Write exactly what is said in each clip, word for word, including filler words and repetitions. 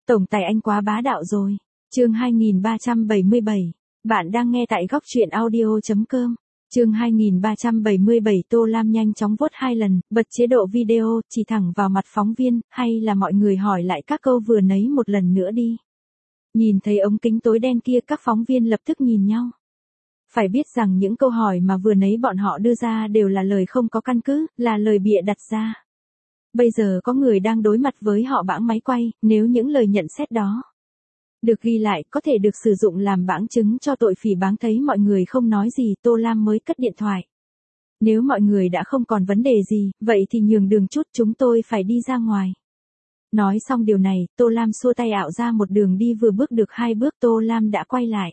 Tổng tài anh quá bá đạo rồi. Chương hai nghìn ba trăm bảy mươi bảy. Bạn đang nghe tại góc truyện audio chấm com. Chương hai nghìn ba trăm bảy mươi bảy. Tô Lam nhanh chóng vote hai lần, bật chế độ video, chỉ thẳng vào mặt phóng viên, hay là mọi người hỏi lại các câu vừa nấy một lần nữa đi. Nhìn thấy ống kính tối đen kia, các phóng viên lập tức nhìn nhau. Phải biết rằng những câu hỏi mà vừa nấy bọn họ đưa ra đều là lời không có căn cứ, là lời bịa đặt ra. Bây giờ có người đang đối mặt với họ bảng máy quay, nếu những lời nhận xét đó được ghi lại, có thể được sử dụng làm bảng chứng cho tội phỉ báng. Thấy mọi người không nói gì, Tô Lam mới cất điện thoại. Nếu mọi người đã không còn vấn đề gì, vậy thì nhường đường chút, chúng tôi phải đi ra ngoài. Nói xong điều này, Tô Lam xua tay ảo ra một đường đi, vừa bước được hai bước Tô Lam đã quay lại.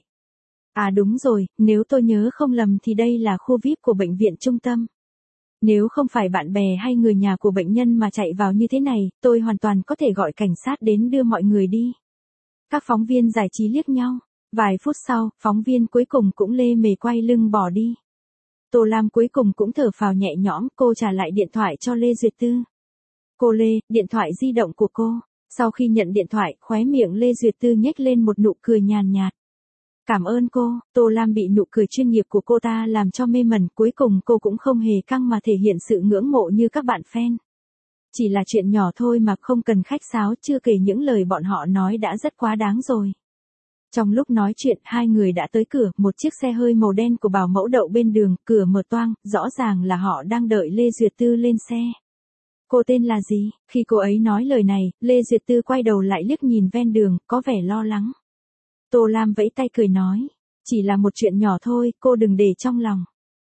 À đúng rồi, nếu tôi nhớ không lầm thì đây là khu vi ai pi của bệnh viện trung tâm. Nếu không phải bạn bè hay người nhà của bệnh nhân mà chạy vào như thế này, tôi hoàn toàn có thể gọi cảnh sát đến đưa mọi người đi. Các phóng viên giải trí liếc nhau. Vài phút sau, phóng viên cuối cùng cũng lê mề quay lưng bỏ đi. Tô Lam cuối cùng cũng thở phào nhẹ nhõm, cô trả lại điện thoại cho Lê Duyệt Tư. Cô Lê, điện thoại di động của cô. Sau khi nhận điện thoại, khóe miệng Lê Duyệt Tư nhếch lên một nụ cười nhàn nhạt. Cảm ơn cô. Tô Lam bị nụ cười chuyên nghiệp của cô ta làm cho mê mẩn, cuối cùng cô cũng không hề căng mà thể hiện sự ngưỡng mộ như các bạn fan. Chỉ là chuyện nhỏ thôi mà không cần khách sáo, chưa kể những lời bọn họ nói đã rất quá đáng rồi. Trong lúc nói chuyện, hai người đã tới cửa, một chiếc xe hơi màu đen của bảo mẫu đậu bên đường, cửa mở toang, rõ ràng là họ đang đợi Lê Duyệt Tư lên xe. Cô tên là gì? Khi cô ấy nói lời này, Lê Duyệt Tư quay đầu lại liếc nhìn ven đường, có vẻ lo lắng. Tô Lam vẫy tay cười nói, chỉ là một chuyện nhỏ thôi, cô đừng để trong lòng.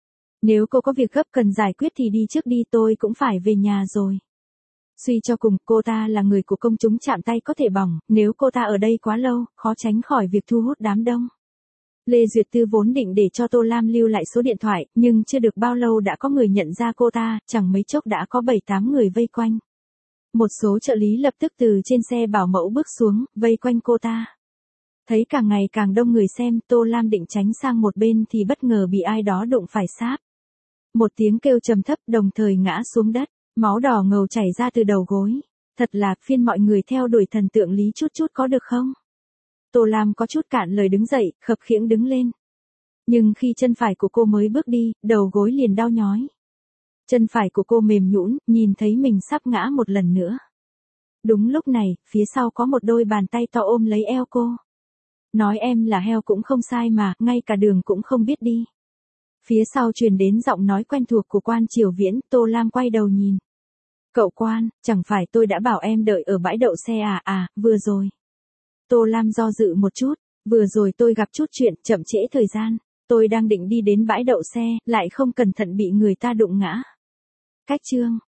Nếu cô có việc gấp cần giải quyết thì đi trước đi, tôi cũng phải về nhà rồi. Suy cho cùng, cô ta là người của công chúng, chạm tay có thể bỏng, nếu cô ta ở đây quá lâu, khó tránh khỏi việc thu hút đám đông. Lê Duyệt Tư vốn định để cho Tô Lam lưu lại số điện thoại, nhưng chưa được bao lâu đã có người nhận ra cô ta, chẳng mấy chốc đã có bảy tám người vây quanh. Một số trợ lý lập tức từ trên xe bảo mẫu bước xuống, vây quanh cô ta. Thấy càng ngày càng đông người xem, Tô Lam định tránh sang một bên thì bất ngờ bị ai đó đụng phải sáp. Một tiếng kêu trầm thấp, đồng thời ngã xuống đất, máu đỏ ngầu chảy ra từ đầu gối. Thật là phiên mọi người theo đuổi thần tượng Lý chút chút có được không? Tô Lam có chút cạn lời đứng dậy, khập khiễng đứng lên. Nhưng khi chân phải của cô mới bước đi, đầu gối liền đau nhói. Chân phải của cô mềm nhũn, nhìn thấy mình sắp ngã một lần nữa. Đúng lúc này, phía sau có một đôi bàn tay to ôm lấy eo cô. Nói em là heo cũng không sai mà, ngay cả đường cũng không biết đi. Phía sau truyền đến giọng nói quen thuộc của Quan Triều Viễn. Tô Lam quay đầu nhìn. Cậu Quan, chẳng phải tôi đã bảo em đợi ở bãi đậu xe à? À, vừa rồi. Tô Lam do dự một chút, vừa rồi tôi gặp chút chuyện, chậm trễ thời gian. Tôi đang định đi đến bãi đậu xe, lại không cẩn thận bị người ta đụng ngã. Cách chương.